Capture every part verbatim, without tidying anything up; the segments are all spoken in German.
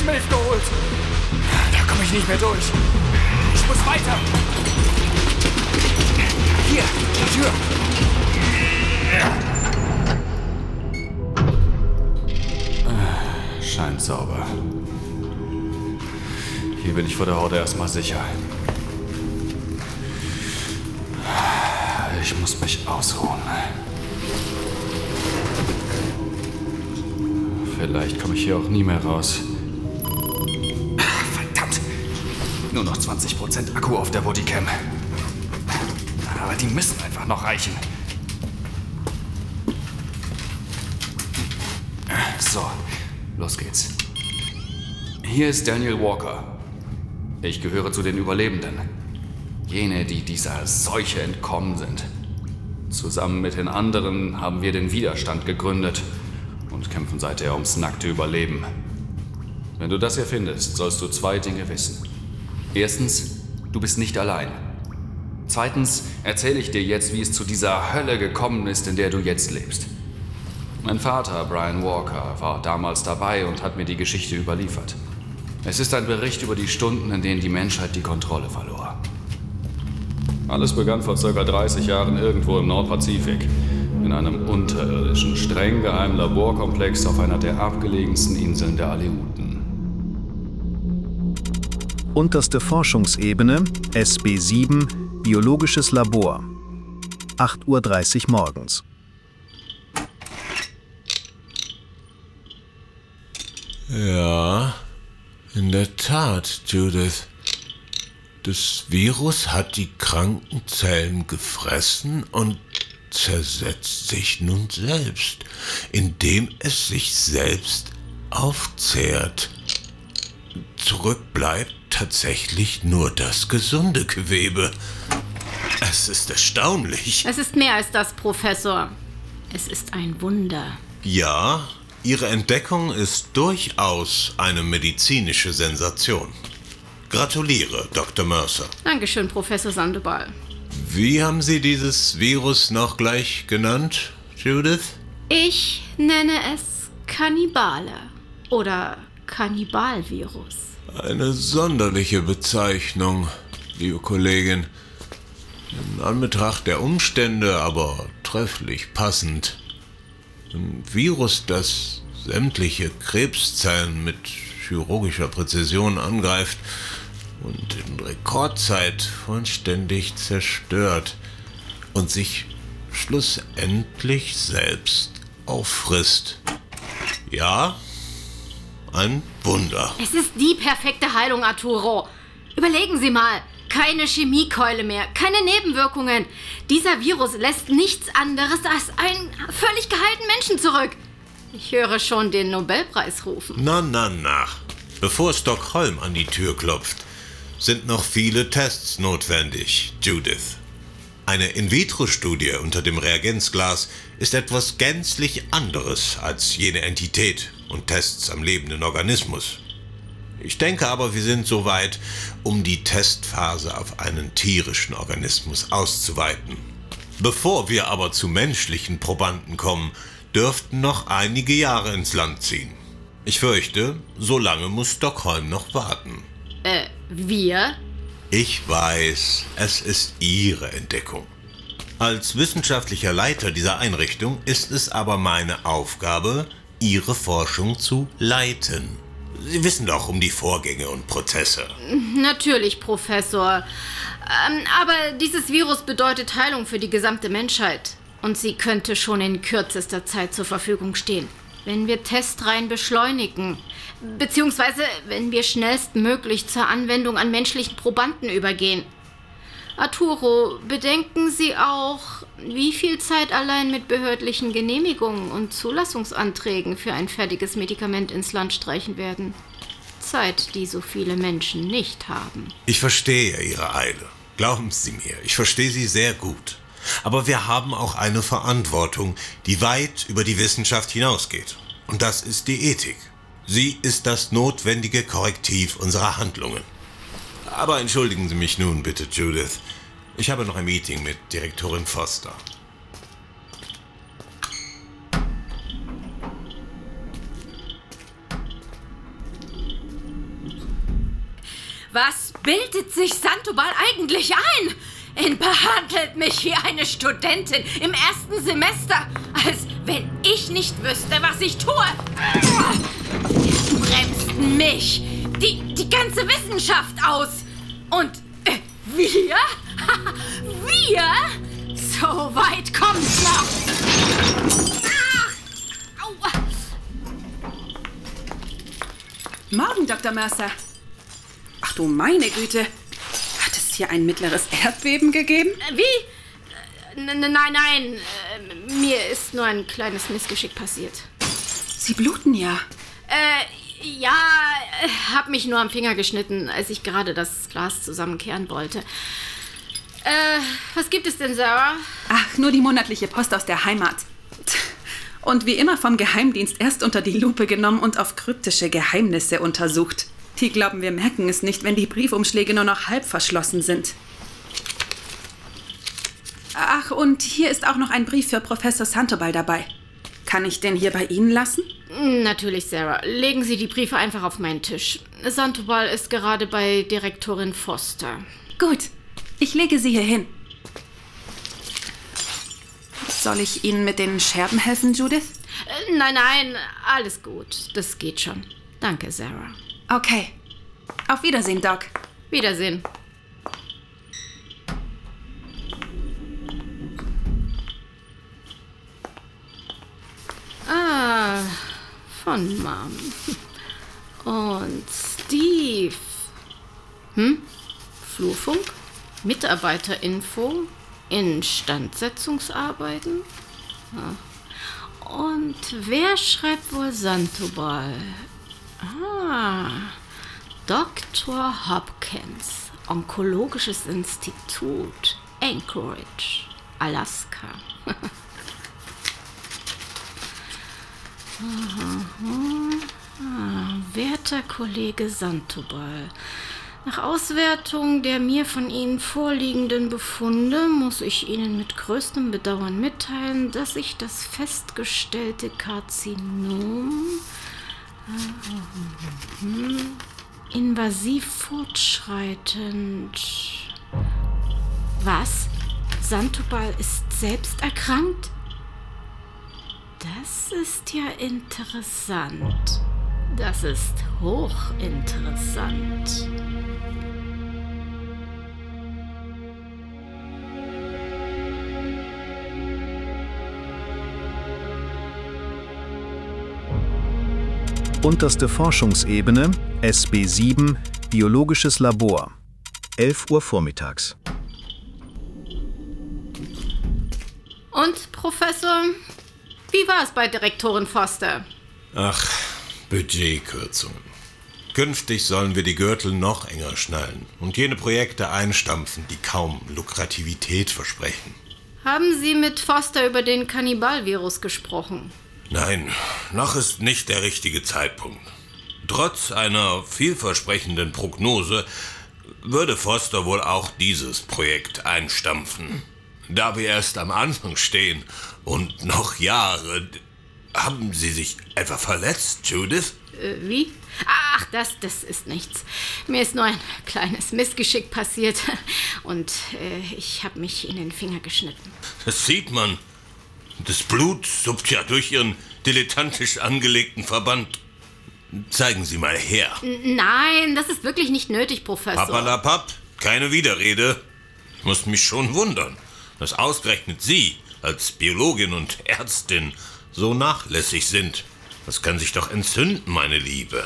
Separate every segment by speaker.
Speaker 1: Schmilf geholt. Da komme ich nicht mehr durch. Ich muss weiter. Hier, die Tür. Scheint sauber. Hier bin ich vor der Horde erstmal sicher. Ich muss mich ausruhen. Vielleicht komme ich hier auch nie mehr raus. Verdammt! Nur noch zwanzig Prozent Akku auf der Bodycam. Aber die müssen einfach noch reichen. So, los geht's. Hier ist Daniel Walker. Ich gehöre zu den Überlebenden. Jene, die dieser Seuche entkommen sind. Zusammen mit den anderen haben wir den Widerstand gegründet und kämpfen seither ums nackte Überleben. Wenn du das hier findest, sollst du zwei Dinge wissen. Erstens, du bist nicht allein. Zweitens erzähle ich dir jetzt, wie es zu dieser Hölle gekommen ist, in der du jetzt lebst. Mein Vater, Brian Walker, war damals dabei und hat mir die Geschichte überliefert. Es ist ein Bericht über die Stunden, in denen die Menschheit die Kontrolle verlor. Alles begann vor ca. dreißig Jahren irgendwo im Nordpazifik, in einem unterirdischen, streng geheimen Laborkomplex auf einer der abgelegensten Inseln der Aleuten.
Speaker 2: Unterste Forschungsebene, S B sieben, Biologisches Labor. acht Uhr dreißig morgens.
Speaker 3: Ja, in der Tat, Judith. Das Virus hat die kranken Zellen gefressen und zersetzt sich nun selbst, indem es sich selbst aufzehrt. Zurück bleibt tatsächlich nur das gesunde Gewebe. Es ist erstaunlich.
Speaker 4: Es ist mehr als das, Professor. Es ist ein Wunder.
Speaker 3: Ja, Ihre Entdeckung ist durchaus eine medizinische Sensation. Gratuliere, Doktor Mercer.
Speaker 4: Dankeschön, Professor Sandoval.
Speaker 3: Wie haben Sie dieses Virus noch gleich genannt, Judith?
Speaker 4: Ich nenne es Kannibale oder Kannibalvirus.
Speaker 3: Eine sonderliche Bezeichnung, liebe Kollegin. In Anbetracht der Umstände aber trefflich passend. Ein Virus, das sämtliche Krebszellen mit chirurgischer Präzision angreift und in Rekordzeit vollständig zerstört und sich schlussendlich selbst auffrisst. Ja, ein Wunder.
Speaker 4: Es ist die perfekte Heilung, Arturo. Überlegen Sie mal. Keine Chemiekeule mehr, keine Nebenwirkungen. Dieser Virus lässt nichts anderes als einen völlig geheilten Menschen zurück. Ich höre schon den Nobelpreis rufen.
Speaker 3: Na, na, na. Bevor Stockholm an die Tür klopft, sind noch viele Tests notwendig, Judith. Eine In-vitro-Studie unter dem Reagenzglas ist etwas gänzlich anderes als jene Entität und Tests am lebenden Organismus. Ich denke aber, wir sind so weit, um die Testphase auf einen tierischen Organismus auszuweiten. Bevor wir aber zu menschlichen Probanden kommen, dürften noch einige Jahre ins Land ziehen. Ich fürchte, so lange muss Stockholm noch warten.
Speaker 4: Äh, wir?
Speaker 3: Ich weiß, es ist Ihre Entdeckung. Als wissenschaftlicher Leiter dieser Einrichtung ist es aber meine Aufgabe, Ihre Forschung zu leiten. Sie wissen doch um die Vorgänge und Prozesse.
Speaker 4: Natürlich, Professor. Ähm, aber dieses Virus bedeutet Heilung für die gesamte Menschheit. Und sie könnte schon in kürzester Zeit zur Verfügung stehen. Wenn wir Testreihen beschleunigen. Beziehungsweise, wenn wir schnellstmöglich zur Anwendung an menschlichen Probanden übergehen. Arturo, bedenken Sie auch, wie viel Zeit allein mit behördlichen Genehmigungen und Zulassungsanträgen für ein fertiges Medikament ins Land streichen werden? Zeit, die so viele Menschen nicht haben.
Speaker 3: Ich verstehe Ihre Eile. Glauben Sie mir, ich verstehe Sie sehr gut. Aber wir haben auch eine Verantwortung, die weit über die Wissenschaft hinausgeht. Und das ist die Ethik. Sie ist das notwendige Korrektiv unserer Handlungen. Aber entschuldigen Sie mich nun bitte, Judith. Ich habe noch ein Meeting mit Direktorin Foster.
Speaker 4: Was bildet sich Sandoval eigentlich ein? Er behandelt mich wie eine Studentin im ersten Semester, als wenn ich nicht wüsste, was ich tue. Er bremst mich, die, die ganze Wissenschaft aus. Und äh, wir? Wir? So weit kommt's noch. Ah, aua.
Speaker 5: Morgen, Doktor Mercer. Ach du meine Güte. Hat es hier ein mittleres Erdbeben gegeben?
Speaker 4: Wie? N nein, nein. Äh, mir ist nur ein kleines Missgeschick passiert.
Speaker 5: Sie bluten ja.
Speaker 4: Äh, ja, hab mich nur am Finger geschnitten, als ich gerade das Glas zusammenkehren wollte. Äh, was gibt es denn, Sarah?
Speaker 5: Ach, nur die monatliche Post aus der Heimat. Und wie immer vom Geheimdienst erst unter die Lupe genommen und auf kryptische Geheimnisse untersucht. Die glauben, wir merken es nicht, wenn die Briefumschläge nur noch halb verschlossen sind. Ach, und hier ist auch noch ein Brief für Professor Sandoval dabei. Kann ich den hier bei Ihnen lassen?
Speaker 4: Natürlich, Sarah. Legen Sie die Briefe einfach auf meinen Tisch. Sandoval ist gerade bei Direktorin Foster.
Speaker 5: Gut, ich lege sie hier hin. Soll ich Ihnen mit den Scherben helfen, Judith?
Speaker 4: Äh, nein, nein, alles gut. Das geht schon. Danke, Sarah.
Speaker 5: Okay. Auf Wiedersehen, Doc.
Speaker 4: Wiedersehen. Ah, von Mom. Und Steve. Hm? Flurfunk? Mitarbeiterinfo? Instandsetzungsarbeiten? Ah. Und wer schreibt wohl Sandoval? Ah, Doktor Hopkins, Onkologisches Institut, Anchorage, Alaska. ah, werter Kollege Sandoval, nach Auswertung der mir von Ihnen vorliegenden Befunde muss ich Ihnen mit größtem Bedauern mitteilen, dass ich das festgestellte Karzinom invasiv fortschreitend. Was? Sandoval ist selbst erkrankt? Das ist ja interessant. Das ist hochinteressant.
Speaker 2: Unterste Forschungsebene, S B sieben, Biologisches Labor. elf Uhr vormittags.
Speaker 4: Und, Professor, wie war es bei Direktorin Foster?
Speaker 3: Ach, Budgetkürzungen. Künftig sollen wir die Gürtel noch enger schnallen und jene Projekte einstampfen, die kaum Lukrativität versprechen.
Speaker 4: Haben Sie mit Foster über den Kannibal-Virus gesprochen?
Speaker 3: Nein, noch ist nicht der richtige Zeitpunkt. Trotz einer vielversprechenden Prognose würde Foster wohl auch dieses Projekt einstampfen. Da wir erst am Anfang stehen und noch Jahre... Haben Sie sich etwa verletzt, Judith?
Speaker 4: Äh, wie? Ach, das, das ist nichts. Mir ist nur ein kleines Missgeschick passiert und äh, ich habe mich in den Finger geschnitten.
Speaker 3: Das sieht man. Das Blut suppt ja durch Ihren dilettantisch angelegten Verband. Zeigen Sie mal her.
Speaker 4: N- Nein, das ist wirklich nicht nötig, Professor.
Speaker 3: Papalapap, keine Widerrede. Ich muss mich schon wundern, dass ausgerechnet Sie als Biologin und Ärztin so nachlässig sind. Das kann sich doch entzünden, meine Liebe.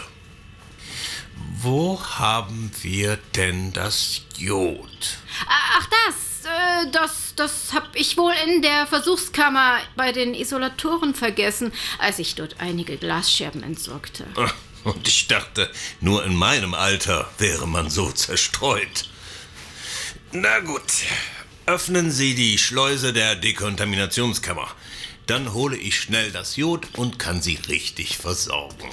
Speaker 3: Wo haben wir denn das Jod?
Speaker 4: Ach, das, äh, das, das hab ich wohl in der Versuchskammer bei den Isolatoren vergessen, als ich dort einige Glasscherben entsorgte.
Speaker 3: Und ich dachte, nur in meinem Alter wäre man so zerstreut. Na gut, öffnen Sie die Schleuse der Dekontaminationskammer. Dann hole ich schnell das Jod und kann Sie richtig versorgen.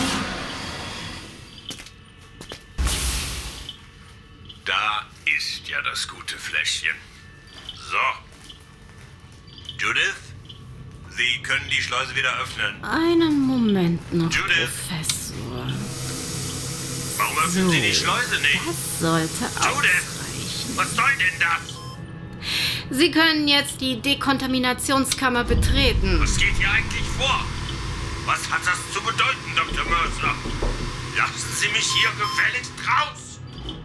Speaker 3: Da ist ja das gute Fläschchen. So. Judith, Sie können die Schleuse wieder öffnen.
Speaker 4: Einen Moment noch,
Speaker 3: Judith.
Speaker 4: Professor.
Speaker 3: Warum Öffnen Sie die Schleuse nicht.
Speaker 4: Das sollte
Speaker 3: Judith,
Speaker 4: ausreichen.
Speaker 3: was soll denn das?
Speaker 4: Sie können jetzt die Dekontaminationskammer betreten.
Speaker 3: Was geht hier eigentlich vor? Was hat das zu bedeuten, Doktor Mercer? Lassen Sie mich hier gefälligst raus!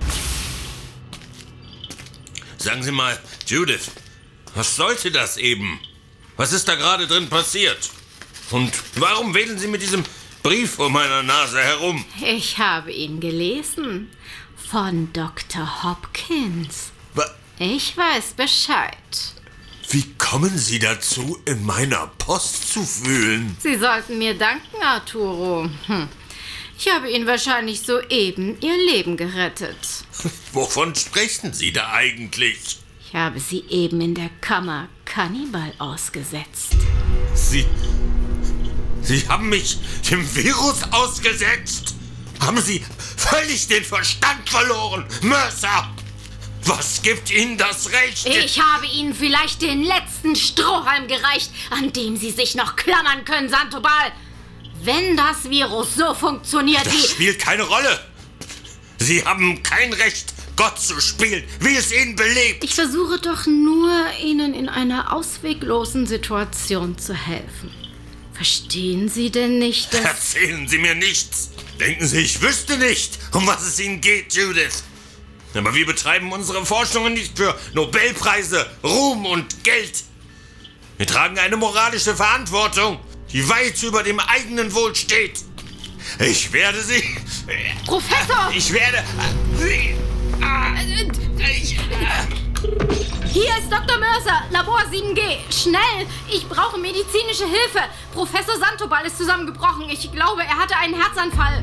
Speaker 3: Sagen Sie mal, Judith, was sollte das eben? Was ist da gerade drin passiert? Und warum wedeln Sie mit diesem Brief vor meiner Nase herum?
Speaker 4: Ich habe ihn gelesen. Von Doktor Hopkins.
Speaker 3: Wa-
Speaker 4: Ich weiß Bescheid.
Speaker 3: Wie kommen Sie dazu, in meiner Post zu wühlen?
Speaker 4: Sie sollten mir danken, Arturo. Hm. Ich habe Ihnen wahrscheinlich soeben Ihr Leben gerettet.
Speaker 3: Wovon sprechen Sie da eigentlich?
Speaker 4: Ich habe Sie eben in der Kammer Kannibal ausgesetzt.
Speaker 3: Sie... Sie haben mich dem Virus ausgesetzt? Haben Sie völlig den Verstand verloren, Mercer? Was gibt Ihnen das Recht?
Speaker 4: Ich habe Ihnen vielleicht den letzten Strohhalm gereicht, an dem Sie sich noch klammern können, Santobal. Wenn das Virus so funktioniert
Speaker 3: Das
Speaker 4: wie...
Speaker 3: spielt keine Rolle. Sie haben kein Recht, Gott zu spielen, wie es Ihnen beliebt.
Speaker 4: Ich versuche doch nur, Ihnen in einer ausweglosen Situation zu helfen. Verstehen Sie denn nicht, dass...
Speaker 3: Erzählen Sie mir nichts. Denken Sie, ich wüsste nicht, um was es Ihnen geht, Judith. Aber wir betreiben unsere Forschungen nicht für Nobelpreise, Ruhm und Geld. Wir tragen eine moralische Verantwortung, die weit über dem eigenen Wohl steht. Ich werde sie...
Speaker 4: Professor!
Speaker 3: Ich werde... Ich,
Speaker 4: Hier ist Doktor Mercer, Labor sieben G. Schnell! Ich brauche medizinische Hilfe. Professor Santobal ist zusammengebrochen. Ich glaube, er hatte einen Herzanfall.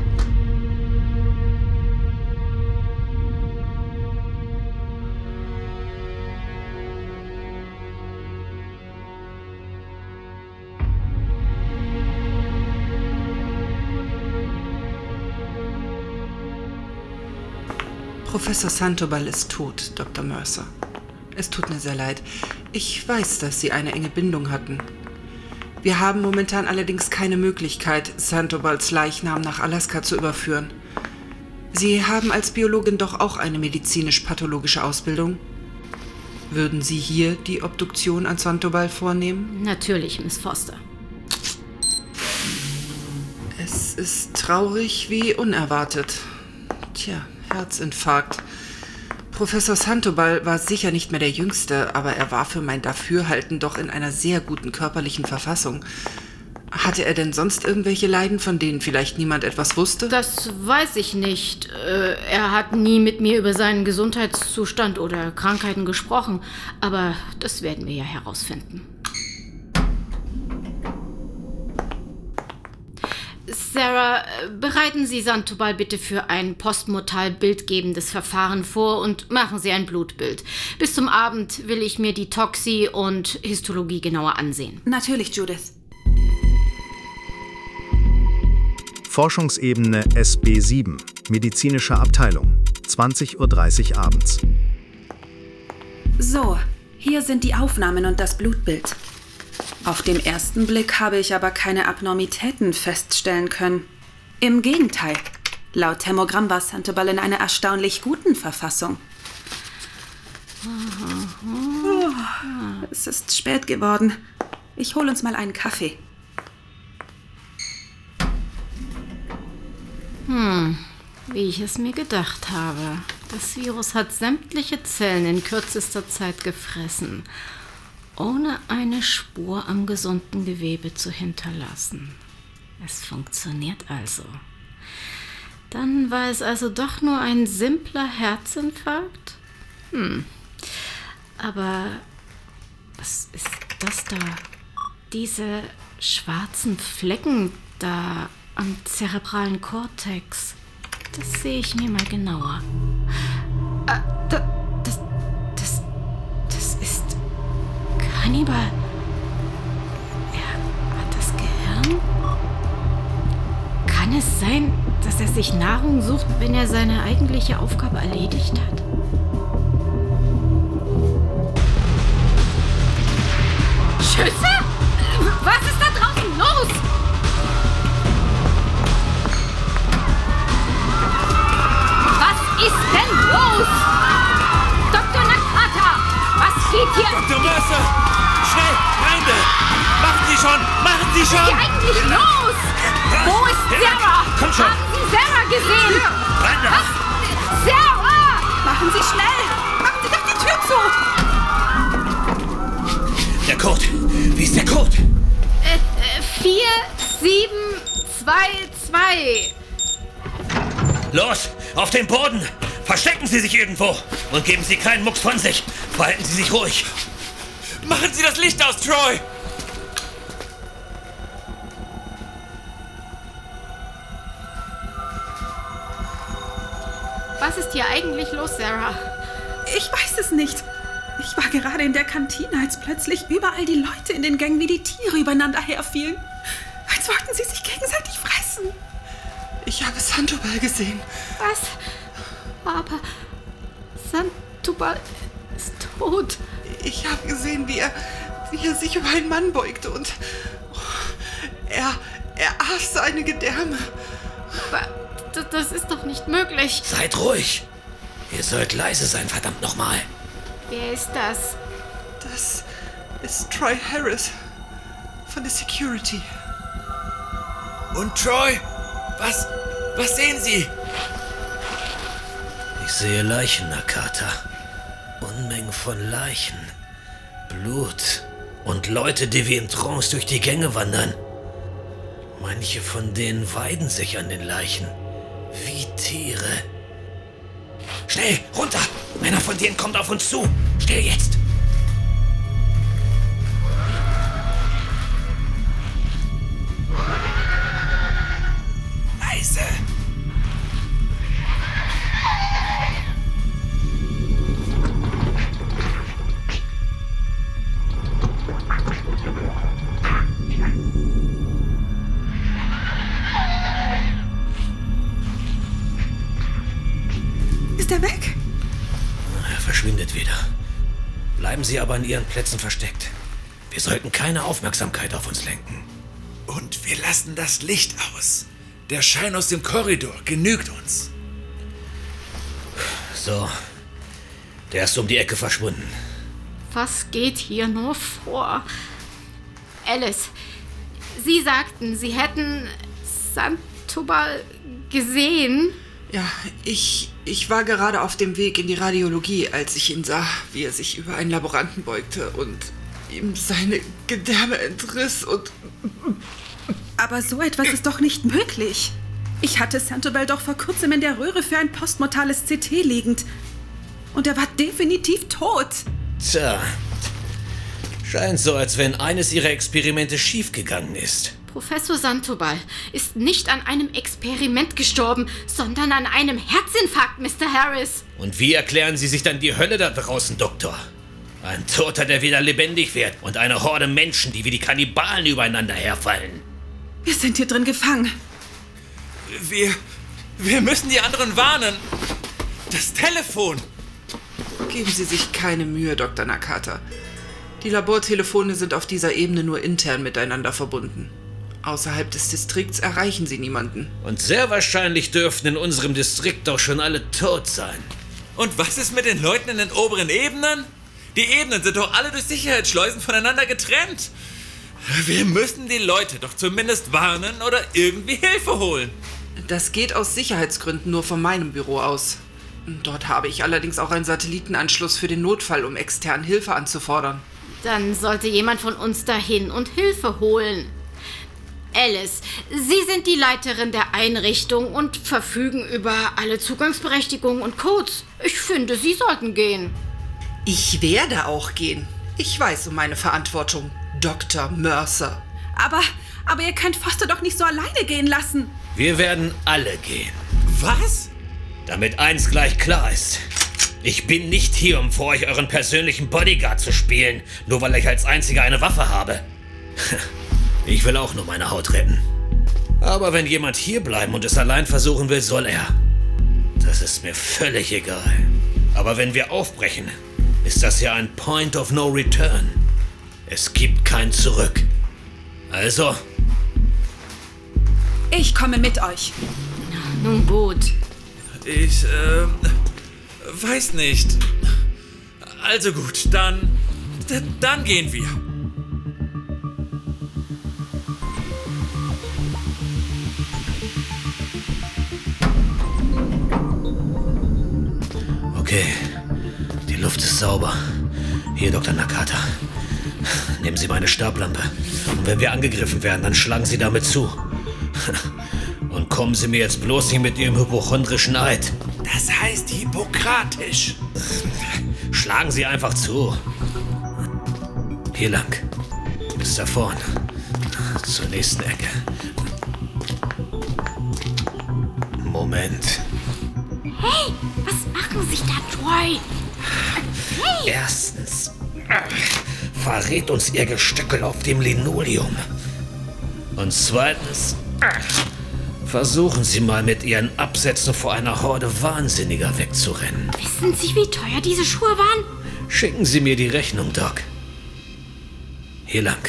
Speaker 6: Professor Santobal ist tot, Doktor Mercer. Es tut mir sehr leid. Ich weiß, dass Sie eine enge Bindung hatten. Wir haben momentan allerdings keine Möglichkeit, Santobals Leichnam nach Alaska zu überführen. Sie haben als Biologin doch auch eine medizinisch-pathologische Ausbildung. Würden Sie hier die Obduktion an Santobal vornehmen?
Speaker 4: Natürlich, Miss Foster.
Speaker 6: Es ist traurig wie unerwartet. Tja, Herzinfarkt. Professor Santobal war sicher nicht mehr der Jüngste, aber er war für mein Dafürhalten doch in einer sehr guten körperlichen Verfassung. Hatte er denn sonst irgendwelche Leiden, von denen vielleicht niemand etwas wusste?
Speaker 4: Das weiß ich nicht. Äh, er hat nie mit mir über seinen Gesundheitszustand oder Krankheiten gesprochen. Aber das werden wir ja herausfinden. Sarah, bereiten Sie Santobal bitte für ein postmortal bildgebendes Verfahren vor und machen Sie ein Blutbild. Bis zum Abend will ich mir die Toxi und Histologie genauer ansehen.
Speaker 5: Natürlich, Judith.
Speaker 2: Forschungsebene S B sieben, medizinische Abteilung, zwanzig Uhr dreißig abends.
Speaker 5: So, hier sind die Aufnahmen und das Blutbild. Auf den ersten Blick habe ich aber keine Abnormitäten feststellen können. Im Gegenteil. Laut Thermogramm war Santobal in einer erstaunlich guten Verfassung. Oh, es ist spät geworden. Ich hole uns mal einen Kaffee.
Speaker 4: Hm, wie ich es mir gedacht habe. Das Virus hat sämtliche Zellen in kürzester Zeit gefressen, ohne eine Spur am gesunden Gewebe zu hinterlassen. Es funktioniert also. Dann war es also doch nur ein simpler Herzinfarkt? Hm. Aber was ist das da? Diese schwarzen Flecken da am zerebralen Kortex. Das sehe ich mir mal genauer. Ah, da, das, das, das ist Hannibal. Er hat das Gehirn? Kann es sein, dass er sich Nahrung sucht, wenn er seine eigentliche Aufgabe erledigt hat? Schüsse? Was ist da draußen los? geht hier?
Speaker 7: Doktor Mercer! Schnell, rein da! Machen Sie schon! Machen Sie
Speaker 4: Was ist
Speaker 7: schon!
Speaker 4: hier eigentlich los? Wo ist Sarah?
Speaker 7: Komm schon!
Speaker 4: Haben Sie Sarah gesehen?
Speaker 7: Rein da!
Speaker 4: Was? Sarah!
Speaker 5: Machen Sie schnell! Machen Sie doch die Tür zu!
Speaker 7: Der Code! Wie ist der Code?
Speaker 4: Äh, äh, vier, sieben, zwei, zwei.
Speaker 7: Los, auf den Boden! Verstecken Sie sich irgendwo und geben Sie keinen Mucks von sich. Verhalten Sie sich ruhig. Machen Sie das Licht aus, Troy!
Speaker 4: Was ist hier eigentlich los, Sarah?
Speaker 5: Ich weiß es nicht. Ich war gerade in der Kantine, als plötzlich überall die Leute in den Gängen wie die Tiere übereinander herfielen. Als wollten sie sich gegenseitig fressen.
Speaker 6: Ich habe Sandoval gesehen.
Speaker 4: Was? Aber Sandoval ist tot.
Speaker 6: Ich habe gesehen, wie er, wie er sich über einen Mann beugte und oh, er, er aß seine Gedärme.
Speaker 4: Aber d- das ist doch nicht möglich.
Speaker 7: Seid ruhig. Ihr sollt leise sein, verdammt nochmal.
Speaker 4: Wer ist das?
Speaker 6: Das ist Troy Harris von der Security.
Speaker 7: Und Troy? Was? Was sehen Sie? Ich sehe Leichen, Nakata. Unmengen von Leichen. Blut. Und Leute, die wie in Trance durch die Gänge wandern. Manche von denen weiden sich an den Leichen. Wie Tiere. Schnell, runter! Einer von denen kommt auf uns zu. Schnell jetzt! Leise!
Speaker 5: Ist er weg?
Speaker 7: Er verschwindet wieder. Bleiben Sie aber an Ihren Plätzen versteckt. Wir sollten keine Aufmerksamkeit auf uns lenken.
Speaker 8: Und wir lassen das Licht aus. Der Schein aus dem Korridor genügt uns.
Speaker 7: So, der ist um die Ecke verschwunden.
Speaker 4: Was geht hier nur vor? Alice, Sie sagten, Sie hätten Sandoval gesehen.
Speaker 6: Ja, ich, ich war gerade auf dem Weg in die Radiologie, als ich ihn sah, wie er sich über einen Laboranten beugte und ihm seine Gedärme entriss und...
Speaker 5: Aber so etwas ist doch nicht möglich. Ich hatte Sandoval doch vor kurzem in der Röhre für ein postmortales C T liegend. Und er war definitiv tot.
Speaker 7: Tja, scheint so, als wenn eines Ihrer Experimente schiefgegangen ist.
Speaker 4: Professor Sandoval ist nicht an einem Experiment gestorben, sondern an einem Herzinfarkt, Mister Harris.
Speaker 7: Und wie erklären Sie sich dann die Hölle da draußen, Doktor? Ein Toter, der wieder lebendig wird und eine Horde Menschen, die wie die Kannibalen übereinander herfallen.
Speaker 5: Wir sind hier drin gefangen.
Speaker 8: Wir... wir müssen die anderen warnen. Das Telefon.
Speaker 6: Geben Sie sich keine Mühe, Doktor Nakata. Die Labortelefone sind auf dieser Ebene nur intern miteinander verbunden. Außerhalb des Distrikts erreichen sie niemanden.
Speaker 7: Und sehr wahrscheinlich dürften in unserem Distrikt doch schon alle tot sein.
Speaker 8: Und was ist mit den Leuten in den oberen Ebenen? Die Ebenen sind doch alle durch Sicherheitsschleusen voneinander getrennt. Wir müssen die Leute doch zumindest warnen oder irgendwie Hilfe holen.
Speaker 6: Das geht aus Sicherheitsgründen nur von meinem Büro aus. Dort habe ich allerdings auch einen Satellitenanschluss für den Notfall, um extern Hilfe anzufordern.
Speaker 4: Dann sollte jemand von uns dahin und Hilfe holen. Alice, Sie sind die Leiterin der Einrichtung und verfügen über alle Zugangsberechtigungen und Codes. Ich finde, Sie sollten gehen.
Speaker 6: Ich werde auch gehen. Ich weiß um meine Verantwortung, Doktor Mercer.
Speaker 5: Aber, aber ihr könnt Foster doch nicht so alleine gehen lassen.
Speaker 7: Wir werden alle gehen.
Speaker 8: Was?
Speaker 7: Damit eins gleich klar ist. Ich bin nicht hier, um vor euch euren persönlichen Bodyguard zu spielen, nur weil ich als einziger eine Waffe habe. Ich will auch nur meine Haut retten. Aber wenn jemand hier bleiben und es allein versuchen will, soll er. Das ist mir völlig egal. Aber wenn wir aufbrechen, ist das ja ein Point of No Return. Es gibt kein Zurück. Also...
Speaker 5: Ich komme mit euch.
Speaker 4: Nun gut.
Speaker 8: Ich, ähm... weiß nicht. Also gut, dann D- dann gehen wir.
Speaker 7: Okay, die Luft ist sauber. Hier, Doktor Nakata. Nehmen Sie meine Stablampe. Und wenn wir angegriffen werden, dann schlagen Sie damit zu. Und kommen Sie mir jetzt bloß nicht mit Ihrem hypochondrischen Eid.
Speaker 8: Das heißt hippokratisch.
Speaker 7: Schlagen Sie einfach zu. Hier lang. Bis da vorn. Zur nächsten Ecke. Moment.
Speaker 4: Hey, was machen Sie da, Troy? Hey!
Speaker 7: Erstens verrät uns Ihr Gestöckel auf dem Linoleum. Und zweitens versuchen Sie mal mit Ihren Absätzen vor einer Horde Wahnsinniger wegzurennen.
Speaker 4: Wissen Sie, wie teuer diese Schuhe waren?
Speaker 7: Schicken Sie mir die Rechnung, Doc. Hier lang.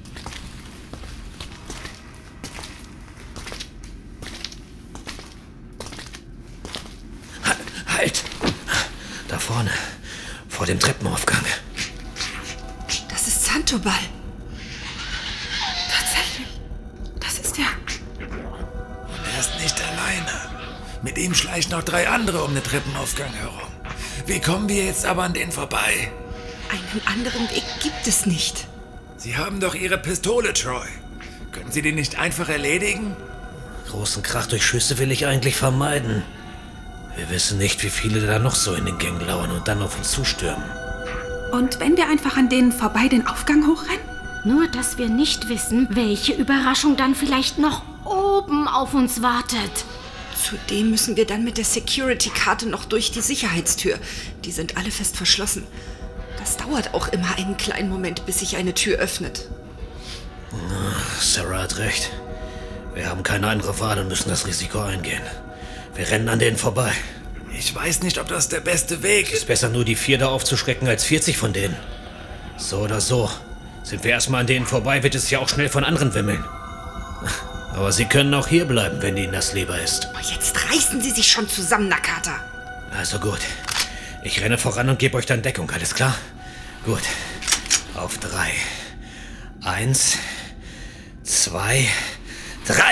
Speaker 7: Halt! Da vorne, vor dem Treppenaufgang.
Speaker 6: Das ist Santobal.
Speaker 5: Tatsächlich. Das ist er.
Speaker 9: Er ist nicht alleine. Mit ihm schleichen noch drei andere um den Treppenaufgang herum. Wie kommen wir jetzt aber an denen vorbei?
Speaker 6: Einen anderen Weg gibt es nicht.
Speaker 9: Sie haben doch Ihre Pistole, Troy. Können Sie die nicht einfach erledigen?
Speaker 7: Großen Krachdurchschüsse will ich eigentlich vermeiden. Wir wissen nicht, wie viele da noch so in den Gängen lauern und dann auf uns zustürmen.
Speaker 5: Und wenn wir einfach an denen vorbei den Aufgang hochrennen?
Speaker 4: Nur, dass wir nicht wissen, welche Überraschung dann vielleicht noch oben auf uns wartet.
Speaker 6: Zudem müssen wir dann mit der Security-Karte noch durch die Sicherheitstür. Die sind alle fest verschlossen. Das dauert auch immer einen kleinen Moment, bis sich eine Tür öffnet.
Speaker 7: Sarah hat recht. Wir haben keine andere Wahl und müssen das Risiko eingehen. Wir rennen an denen vorbei.
Speaker 9: Ich weiß nicht, ob das der beste Weg
Speaker 7: Es
Speaker 9: ist.
Speaker 7: ist besser, nur die vier da aufzuschrecken, als vierzig von denen. So oder so. Sind wir erstmal an denen vorbei, wird es ja auch schnell von anderen wimmeln. Aber sie können auch hier bleiben, wenn ihnen das lieber ist.
Speaker 6: Aber jetzt reißen Sie sich schon zusammen, Nakata.
Speaker 7: Also gut. Ich renne voran und gebe euch dann Deckung, alles klar? Gut. Auf drei. Eins, zwei, drei.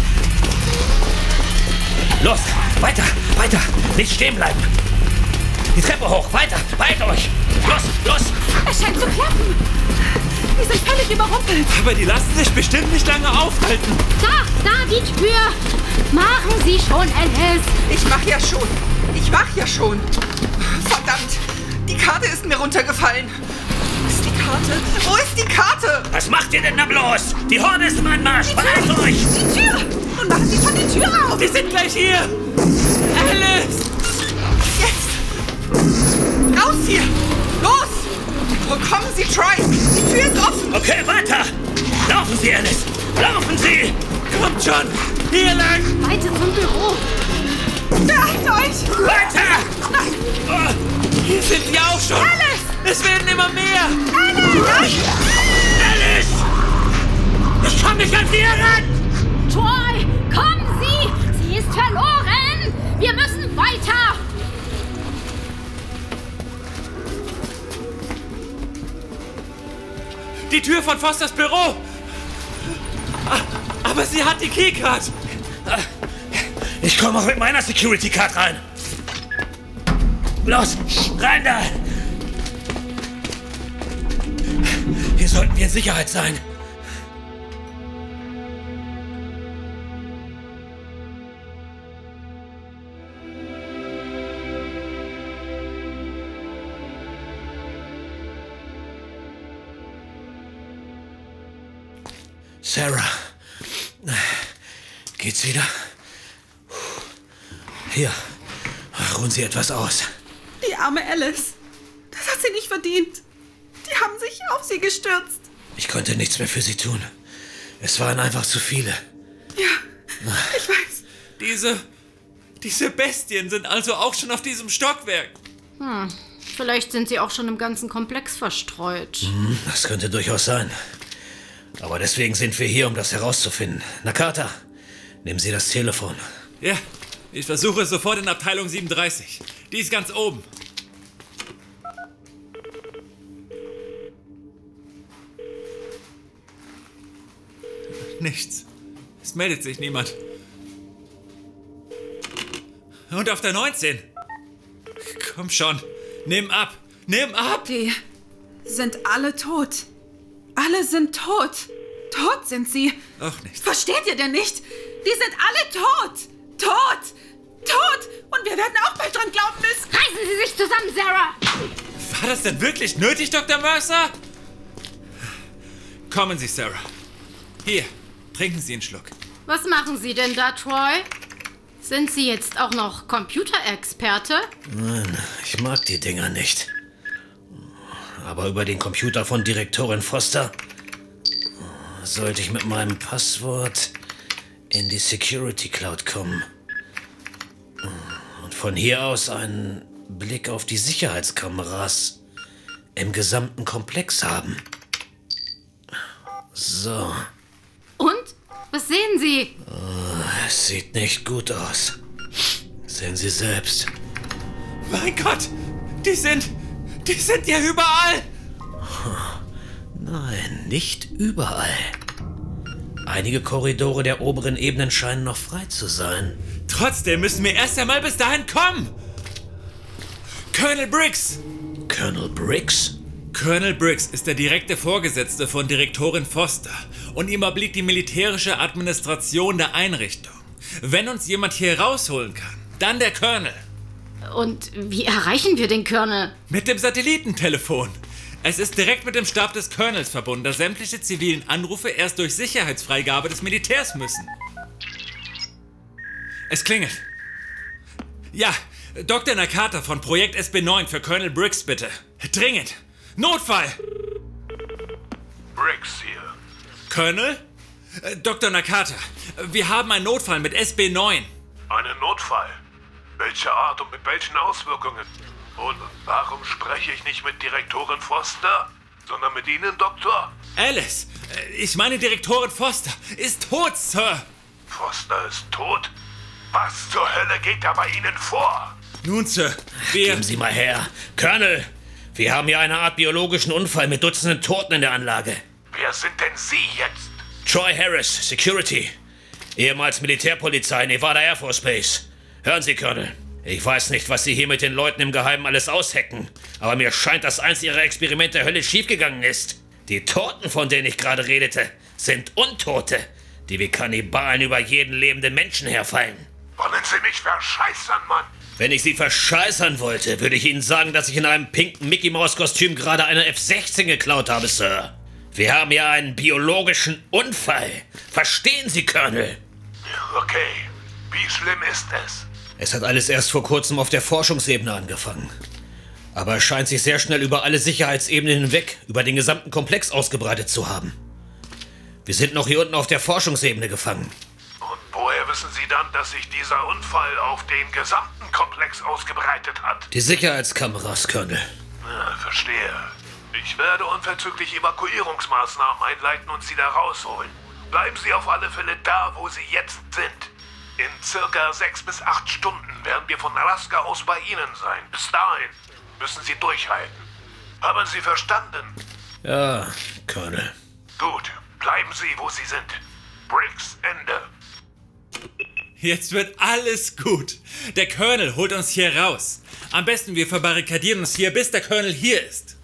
Speaker 7: Los, weiter, weiter. Nicht stehen bleiben. Die Treppe hoch, weiter, beeilt euch. Los, los.
Speaker 5: Es scheint zu klappen. Wir sind völlig überrumpelt.
Speaker 8: Aber die lassen sich bestimmt nicht lange aufhalten.
Speaker 4: Da, da, die Tür. Machen Sie schon, Alice.
Speaker 6: Ich mach ja schon. Ich mach ja schon. Verdammt. Die Karte ist mir runtergefallen. Wo ist die Karte? Wo ist die Karte?
Speaker 7: Was macht ihr denn da bloß? Die Horde ist im Anmarsch. Beeilt euch.
Speaker 6: Die Tür. Und machen Sie schon die Tür auf.
Speaker 8: Wir sind gleich hier. Alice!
Speaker 6: Jetzt. Raus hier. Los. Wo kommen Sie, Troy? Die Tür ist offen.
Speaker 7: Okay, weiter. Laufen Sie, Alice. Laufen Sie.
Speaker 8: Kommt schon. Hier lang.
Speaker 4: Weiter zum Büro.
Speaker 6: Beeilt euch.
Speaker 7: Weiter.
Speaker 8: Oh, hier sind sie auch schon.
Speaker 5: Alice!
Speaker 8: Es werden immer mehr.
Speaker 7: Alice! Ich kann mich an Sie heran.
Speaker 4: Troy, kommen Sie. Sie ist verloren. Wir müssen weiter.
Speaker 8: Die Tür von Fosters Büro. Ah, aber sie hat die Keycard.
Speaker 7: Ich komme auch mit meiner Security Card rein. Los, rein da. Hier sollten wir in Sicherheit sein. Sarah. Geht's wieder? Hier. Ruhen Sie etwas aus.
Speaker 5: Die arme Alice. Das hat sie nicht verdient. Die haben sich auf sie gestürzt.
Speaker 7: Ich konnte nichts mehr für Sie tun. Es waren einfach zu viele.
Speaker 5: Ja, ich weiß.
Speaker 8: Diese, diese Bestien sind also auch schon auf diesem Stockwerk.
Speaker 4: Hm, vielleicht sind sie auch schon im ganzen Komplex verstreut.
Speaker 7: Hm, das könnte durchaus sein. Aber deswegen sind wir hier, um das herauszufinden. Nakata, nehmen Sie das Telefon.
Speaker 8: Ja, ich versuche es sofort in Abteilung siebenunddreißig. Die ist ganz oben. nichts. Es meldet sich niemand. Und auf der neunzehn. Komm schon, nimm ab, nimm ab.
Speaker 5: Die sind alle tot. Alle sind tot. Tot sind sie.
Speaker 8: Auch nicht.
Speaker 5: Versteht ihr denn nicht? Die sind alle tot. Tot. Tot. Und wir werden auch bald dran glauben müssen.
Speaker 4: Reißen Sie sich zusammen, Sarah!
Speaker 8: War das denn wirklich nötig, Doktor Mercer? Kommen Sie, Sarah. Hier, trinken Sie einen Schluck.
Speaker 4: Was machen Sie denn da, Troy? Sind Sie jetzt auch noch Computerexperte?
Speaker 7: Nein, ich mag die Dinger nicht. Aber über den Computer von Direktorin Foster sollte ich mit meinem Passwort in die Security Cloud kommen. Und von hier aus einen Blick auf die Sicherheitskameras im gesamten Komplex haben. So.
Speaker 4: Und? Was sehen Sie?
Speaker 7: Es sieht nicht gut aus. Sehen Sie selbst.
Speaker 8: Mein Gott, die sind, die sind ja überall.
Speaker 7: Nein, nicht überall. Einige Korridore der oberen Ebenen scheinen noch frei zu sein.
Speaker 8: Trotzdem müssen wir erst einmal bis dahin kommen. Colonel Briggs.
Speaker 7: Colonel Briggs?
Speaker 8: Colonel Briggs ist der direkte Vorgesetzte von Direktorin Foster und ihm obliegt die militärische Administration der Einrichtung. Wenn uns jemand hier rausholen kann, dann der Colonel.
Speaker 4: Und wie erreichen wir den Colonel?
Speaker 8: Mit dem Satellitentelefon. Es ist direkt mit dem Stab des Colonels verbunden, da sämtliche zivilen Anrufe erst durch Sicherheitsfreigabe des Militärs müssen. Es klingelt. Ja, Doktor Nakata von Projekt S B neun für Colonel Briggs, bitte. Dringend. Notfall!
Speaker 10: Briggs hier.
Speaker 8: Colonel? Äh, Doktor Nakata, wir haben einen Notfall mit S B neun.
Speaker 10: Einen Notfall? Welche Art und mit welchen Auswirkungen? Und warum spreche ich nicht mit Direktorin Foster, sondern mit Ihnen, Doktor?
Speaker 8: Alice, äh, ich meine Direktorin Foster, ist tot, Sir.
Speaker 10: Foster ist tot? Was zur Hölle geht da bei Ihnen vor?
Speaker 8: Nun, Sir, wir...
Speaker 7: Geben Sie mal her. Colonel, wir haben hier eine Art biologischen Unfall mit Dutzenden Toten in der Anlage.
Speaker 10: Wer sind denn Sie jetzt?
Speaker 7: Troy Harris, Security. Ehemals Militärpolizei, Nevada Air Force Base. Hören Sie, Colonel. Ich weiß nicht, was Sie hier mit den Leuten im Geheimen alles aushecken, aber mir scheint, dass eins Ihrer Experimente höllisch schiefgegangen ist. Die Toten, von denen ich gerade redete, sind Untote, die wie Kannibalen über jeden lebenden Menschen herfallen.
Speaker 10: Wollen Sie mich verscheißern, Mann?
Speaker 7: Wenn ich Sie verscheißern wollte, würde ich Ihnen sagen, dass ich in einem pinken Mickey-Maus-Kostüm gerade eine F sechzehn geklaut habe, Sir. Wir haben hier einen biologischen Unfall. Verstehen Sie, Colonel?
Speaker 10: Okay. Wie schlimm ist es?
Speaker 7: Es hat alles erst vor kurzem auf der Forschungsebene angefangen. Aber es scheint sich sehr schnell über alle Sicherheitsebenen hinweg, über den gesamten Komplex ausgebreitet zu haben. Wir sind noch hier unten auf der Forschungsebene gefangen.
Speaker 10: Und woher wissen Sie dann, dass sich dieser Unfall auf den gesamten Komplex ausgebreitet hat?
Speaker 7: Die Sicherheitskameras, Colonel.
Speaker 10: Ja, verstehe. Ich werde unverzüglich Evakuierungsmaßnahmen einleiten und Sie da rausholen. Bleiben Sie auf alle Fälle da, wo Sie jetzt sind. In circa sechs bis acht Stunden werden wir von Alaska aus bei Ihnen sein. Bis dahin müssen Sie durchhalten. Haben Sie verstanden?
Speaker 7: Ja, Colonel.
Speaker 10: Gut, bleiben Sie, wo Sie sind. Briggs, Ende.
Speaker 8: Jetzt wird alles gut. Der Colonel holt uns hier raus. Am besten wir verbarrikadieren uns hier, bis der Colonel hier ist.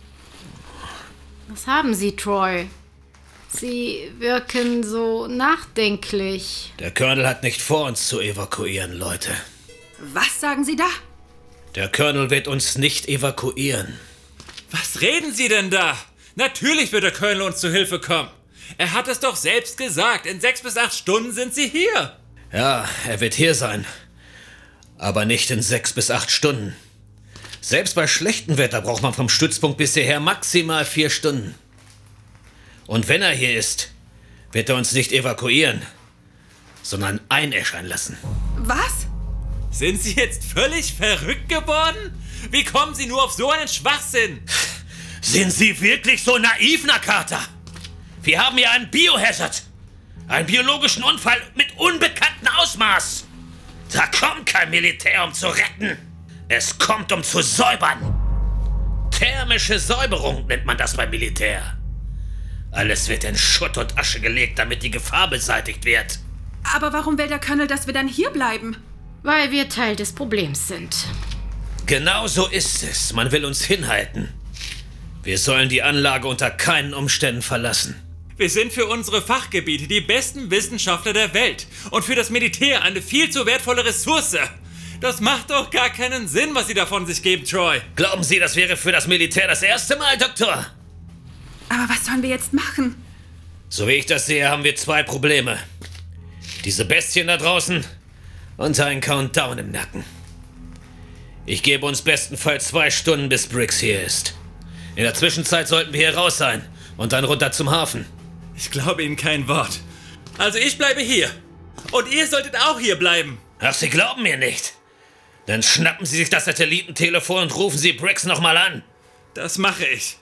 Speaker 4: Was haben Sie, Troy? Sie wirken so nachdenklich.
Speaker 7: Der Colonel hat nicht vor, uns zu evakuieren, Leute.
Speaker 5: Was sagen Sie da?
Speaker 7: Der Colonel wird uns nicht evakuieren.
Speaker 8: Was reden Sie denn da? Natürlich wird der Colonel uns zu Hilfe kommen. Er hat es doch selbst gesagt. In sechs bis acht Stunden sind Sie hier.
Speaker 7: Ja, er wird hier sein. Aber nicht in sechs bis acht Stunden. Selbst bei schlechtem Wetter braucht man vom Stützpunkt bis hierher maximal vier Stunden. Und wenn er hier ist, wird er uns nicht evakuieren, sondern einäschern lassen.
Speaker 5: Was?
Speaker 8: Sind Sie jetzt völlig verrückt geworden? Wie kommen Sie nur auf so einen Schwachsinn?
Speaker 7: Sind Sie wirklich so naiv, Nakata? Wir haben hier einen Biohazard. Einen biologischen Unfall mit unbekanntem Ausmaß. Da kommt kein Militär, um zu retten. Es kommt, um zu säubern. Thermische Säuberung nennt man das beim Militär. Alles wird in Schutt und Asche gelegt, damit die Gefahr beseitigt wird.
Speaker 5: Aber warum will der Colonel, dass wir dann hier bleiben?
Speaker 4: Weil wir Teil des Problems sind.
Speaker 7: Genau so ist es. Man will uns hinhalten. Wir sollen die Anlage unter keinen Umständen verlassen.
Speaker 8: Wir sind für unsere Fachgebiete die besten Wissenschaftler der Welt und für das Militär eine viel zu wertvolle Ressource. Das macht doch gar keinen Sinn, was Sie da von sich geben, Troy.
Speaker 7: Glauben Sie, das wäre für das Militär das erste Mal, Doktor?
Speaker 5: Aber was sollen wir jetzt machen?
Speaker 7: So wie ich das sehe, haben wir zwei Probleme. Diese Bestien da draußen und einen Countdown im Nacken. Ich gebe uns bestenfalls zwei Stunden, bis Briggs hier ist. In der Zwischenzeit sollten wir hier raus sein und dann runter zum Hafen.
Speaker 8: Ich glaube Ihnen kein Wort. Also ich bleibe hier. Und ihr solltet auch hier bleiben.
Speaker 7: Ach, Sie glauben mir nicht. Dann schnappen Sie sich das Satellitentelefon und rufen Sie Briggs nochmal an.
Speaker 8: Das mache ich.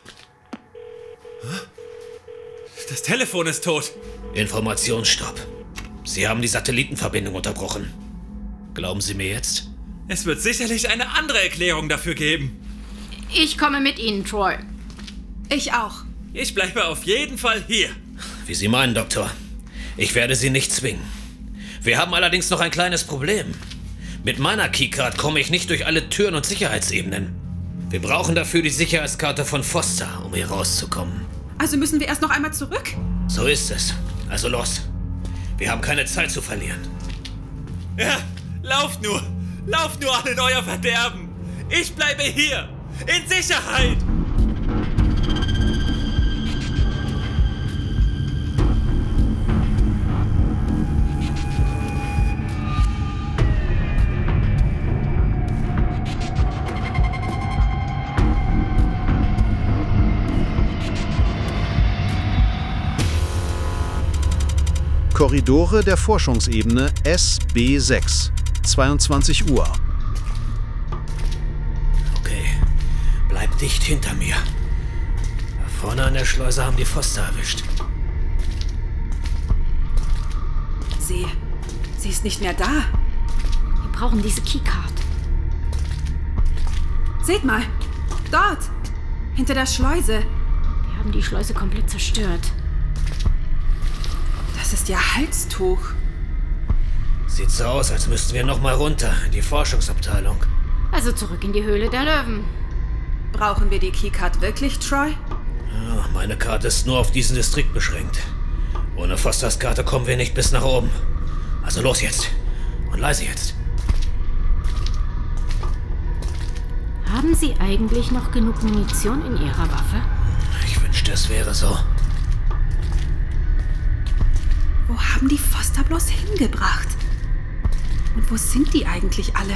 Speaker 8: Das Telefon ist tot.
Speaker 7: Informationsstopp. Sie haben die Satellitenverbindung unterbrochen. Glauben Sie mir jetzt?
Speaker 8: Es wird sicherlich eine andere Erklärung dafür geben.
Speaker 4: Ich komme mit Ihnen, Troy.
Speaker 5: Ich auch.
Speaker 8: Ich bleibe auf jeden Fall hier.
Speaker 7: Wie Sie meinen, Doktor. Ich werde Sie nicht zwingen. Wir haben allerdings noch ein kleines Problem. Mit meiner Keycard komme ich nicht durch alle Türen und Sicherheitsebenen. Wir brauchen dafür die Sicherheitskarte von Foster, um hier rauszukommen.
Speaker 5: Also müssen wir erst noch einmal zurück?
Speaker 7: So ist es. Also los. Wir haben keine Zeit zu verlieren.
Speaker 8: Ja, lauft nur. Lauft nur alle in euer Verderben. Ich bleibe hier. In Sicherheit.
Speaker 2: Korridore der Forschungsebene S B sechs, zweiundzwanzig Uhr.
Speaker 7: Okay, bleib dicht hinter mir. Da vorne an der Schleuse haben die Foster erwischt.
Speaker 5: Sie... sie ist nicht mehr da.
Speaker 4: Wir brauchen diese Keycard.
Speaker 5: Seht mal, dort, hinter der Schleuse.
Speaker 4: Wir haben die Schleuse komplett zerstört.
Speaker 5: Das ist ihr Halstuch.
Speaker 7: Sieht so aus, als müssten wir noch mal runter in die Forschungsabteilung.
Speaker 4: Also zurück in die Höhle der Löwen.
Speaker 5: Brauchen wir die Keycard wirklich, Troy?
Speaker 7: Ja, meine Karte ist nur auf diesen Distrikt beschränkt. Ohne Fosters Karte kommen wir nicht bis nach oben. Also los jetzt. Und leise jetzt.
Speaker 4: Haben Sie eigentlich noch genug Munition in Ihrer Waffe?
Speaker 7: Ich wünschte, es wäre so.
Speaker 5: Wo haben die Foster bloß hingebracht? Und wo sind die eigentlich alle?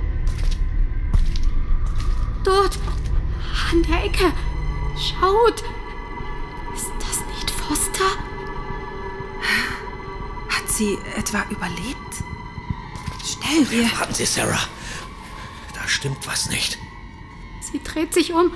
Speaker 4: Dort, an der Ecke. Schaut. Ist das nicht Foster?
Speaker 5: Hat sie etwa überlebt? Schnell, wir...
Speaker 7: Warten Sie, Sarah. Da stimmt was nicht.
Speaker 4: Sie dreht sich um.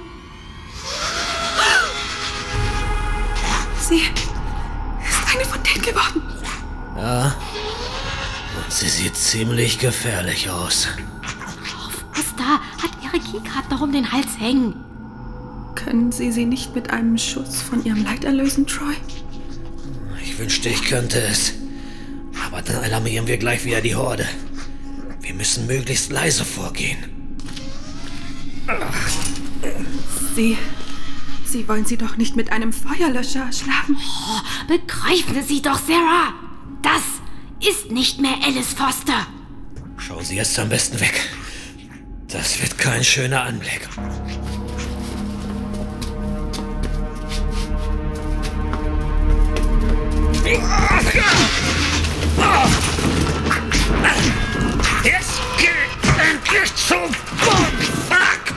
Speaker 5: Sie ist eine von denen geworden.
Speaker 7: Ja. Und sie sieht ziemlich gefährlich aus.
Speaker 4: Foster hat ihre Keycard noch um den Hals hängen.
Speaker 5: Können Sie sie nicht mit einem Schuss von ihrem Leid erlösen, Troy?
Speaker 7: Ich wünschte, ich könnte es. Aber dann alarmieren wir gleich wieder die Horde. Wir müssen möglichst leise vorgehen.
Speaker 5: Sie... Sie wollen sie doch nicht mit einem Feuerlöscher erschlagen.
Speaker 4: Oh, begreifen Sie doch, Sarah. Das ist nicht mehr Alice Foster.
Speaker 7: Schauen Sie jetzt am besten weg. Das wird kein schöner Anblick. Jetzt geht endlich zum Boden. Fuck!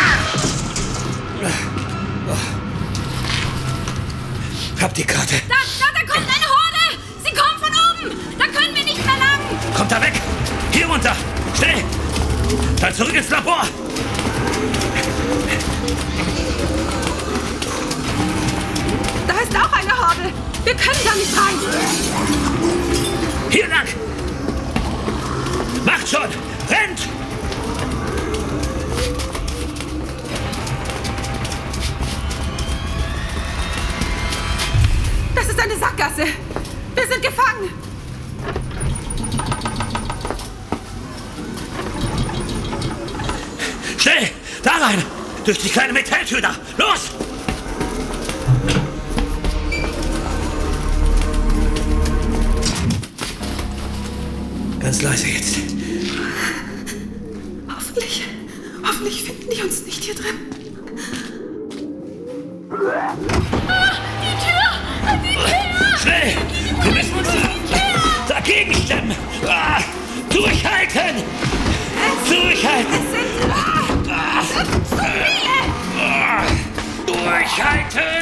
Speaker 7: Hab die Karte.
Speaker 4: Da, da, da kommt eine Horde! Sie kommen von oben! Da können wir nicht mehr lang!
Speaker 7: Kommt da weg! Hier runter! Schnell! Dann zurück ins Labor!
Speaker 5: Da ist auch eine Horde! Wir können da nicht rein!
Speaker 7: Hier lang! Macht schon! Rennt!
Speaker 5: ist eine Sackgasse. Wir sind gefangen.
Speaker 7: Schnell! Da rein! Durch die kleine Metalltür da! Los! Ganz leise jetzt.
Speaker 5: Hoffentlich, hoffentlich finden die uns nicht hier drin.
Speaker 4: Die Tür! Die Tür!
Speaker 7: Schnell! Wir müssen uns dagegen stemmen! Ah, durchhalten! Durchhalten!
Speaker 5: Es sind
Speaker 7: Ah,
Speaker 5: zu viele!
Speaker 7: ah, durchhalten!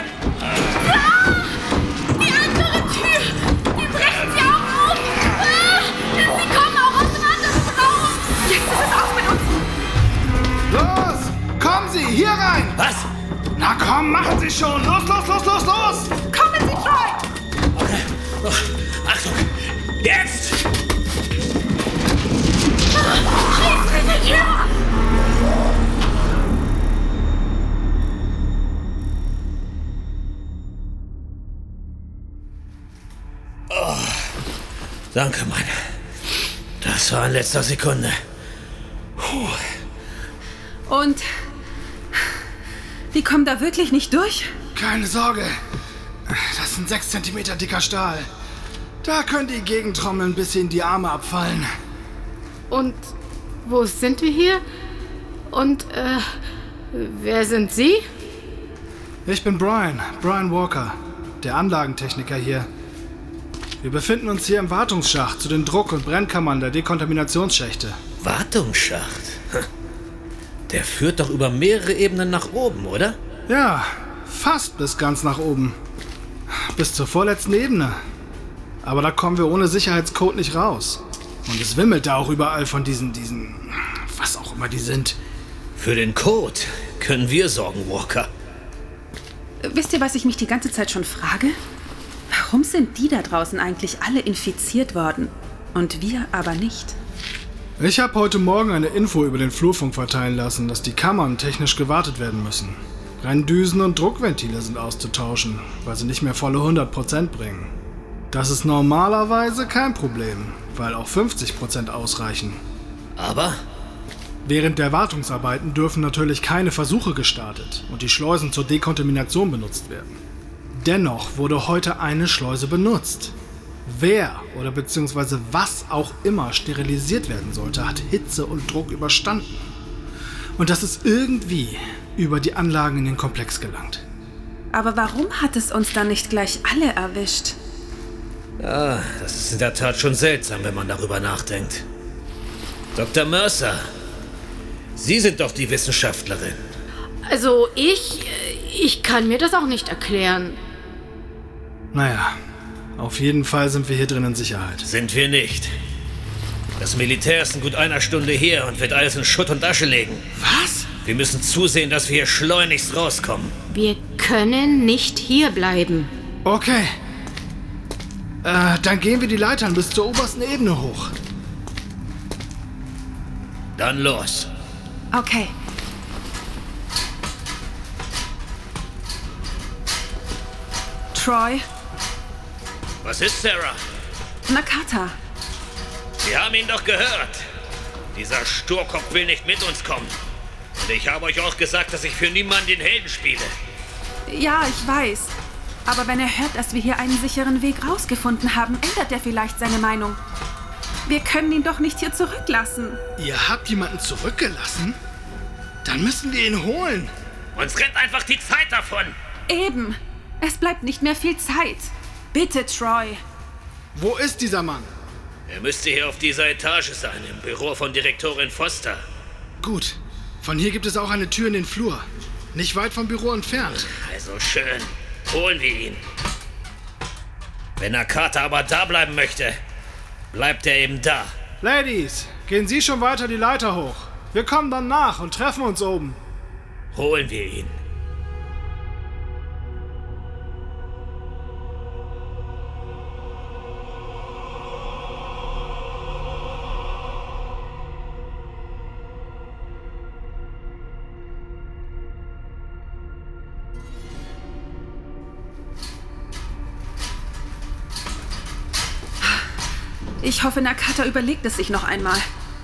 Speaker 4: Die andere Tür! Die brechen sie auch auf! Ah, sie kommen auch aus dem anderen Raum!
Speaker 5: Jetzt ist es auch mit uns!
Speaker 11: Los! Kommen Sie, hier rein!
Speaker 7: Was?
Speaker 11: Na komm, machen Sie schon! Los, los, los, los, los!
Speaker 5: Kommen Sie, Troy!
Speaker 7: Okay. Oh, Achtung! Jetzt!
Speaker 4: Schließen Sie die Tür!
Speaker 7: Danke, Mann. Das war in letzter Sekunde. Puh.
Speaker 5: Und die kommen da wirklich nicht durch?
Speaker 11: Keine Sorge. Das ist ein sechs Zentimeter dicker Stahl. Da können die gegentrommeln, bis ihnen die Arme abfallen.
Speaker 4: Und wo sind wir hier? Und, äh, wer sind Sie?
Speaker 11: Ich bin Brian, Brian Walker, der Anlagentechniker hier. Wir befinden uns hier im Wartungsschacht zu den Druck- und Brennkammern der Dekontaminationsschächte.
Speaker 7: Wartungsschacht? Der führt doch über mehrere Ebenen nach oben, oder?
Speaker 11: Ja, fast bis ganz nach oben. Bis zur vorletzten Ebene. Aber da kommen wir ohne Sicherheitscode nicht raus. Und es wimmelt da auch überall von diesen, diesen, was auch immer die sind.
Speaker 7: Für den Code können wir sorgen, Walker.
Speaker 5: Wisst ihr, was ich mich die ganze Zeit schon frage? Warum sind die da draußen eigentlich alle infiziert worden und wir aber nicht?
Speaker 11: Ich habe heute Morgen eine Info über den Flurfunk verteilen lassen, dass die Kammern technisch gewartet werden müssen. Brenndüsen und Druckventile sind auszutauschen, weil sie nicht mehr volle hundert Prozent bringen. Das ist normalerweise kein Problem, weil auch fünfzig Prozent ausreichen.
Speaker 7: Aber?
Speaker 11: Während der Wartungsarbeiten dürfen natürlich keine Versuche gestartet und die Schleusen zur Dekontamination benutzt werden. Dennoch wurde heute eine Schleuse benutzt. Wer oder beziehungsweise was auch immer sterilisiert werden sollte, hat Hitze und Druck überstanden. Und das ist irgendwie über die Anlagen in den Komplex gelangt.
Speaker 5: Aber warum hat es uns dann nicht gleich alle erwischt?
Speaker 7: Ja, das ist in der Tat schon seltsam, wenn man darüber nachdenkt. Doktor Mercer, Sie sind doch die Wissenschaftlerin.
Speaker 4: Also ich, ich kann mir das auch nicht erklären.
Speaker 11: Naja, auf jeden Fall sind wir hier drin in Sicherheit.
Speaker 7: Sind wir nicht. Das Militär ist in gut einer Stunde hier und wird alles in Schutt und Asche legen.
Speaker 11: Was?
Speaker 7: Wir müssen zusehen, dass wir hier schleunigst rauskommen.
Speaker 4: Wir können nicht hier bleiben.
Speaker 11: Okay. Äh, dann gehen wir die Leitern bis zur obersten Ebene hoch.
Speaker 7: Dann los.
Speaker 5: Okay. Troy?
Speaker 7: Was ist, Sarah?
Speaker 5: Nakata.
Speaker 7: Wir haben ihn doch gehört. Dieser Sturkopf will nicht mit uns kommen. Und ich habe euch auch gesagt, dass ich für niemanden den Helden spiele.
Speaker 5: Ja, ich weiß. Aber wenn er hört, dass wir hier einen sicheren Weg rausgefunden haben, ändert er vielleicht seine Meinung. Wir können ihn doch nicht hier zurücklassen.
Speaker 11: Ihr habt jemanden zurückgelassen? Dann müssen wir ihn holen.
Speaker 7: Uns rennt einfach die Zeit davon.
Speaker 5: Eben. Es bleibt nicht mehr viel Zeit. Bitte, Troy.
Speaker 11: Wo ist dieser Mann?
Speaker 7: Er müsste hier auf dieser Etage sein, im Büro von Direktorin Foster.
Speaker 11: Gut. Von hier gibt es auch eine Tür in den Flur. Nicht weit vom Büro entfernt.
Speaker 7: Also schön. Holen wir ihn. Wenn Nakata aber da bleiben möchte, bleibt er eben da.
Speaker 11: Ladies, gehen Sie schon weiter die Leiter hoch. Wir kommen dann nach und treffen uns oben.
Speaker 7: Holen wir ihn.
Speaker 5: Ich hoffe, Nakata überlegt es sich noch einmal.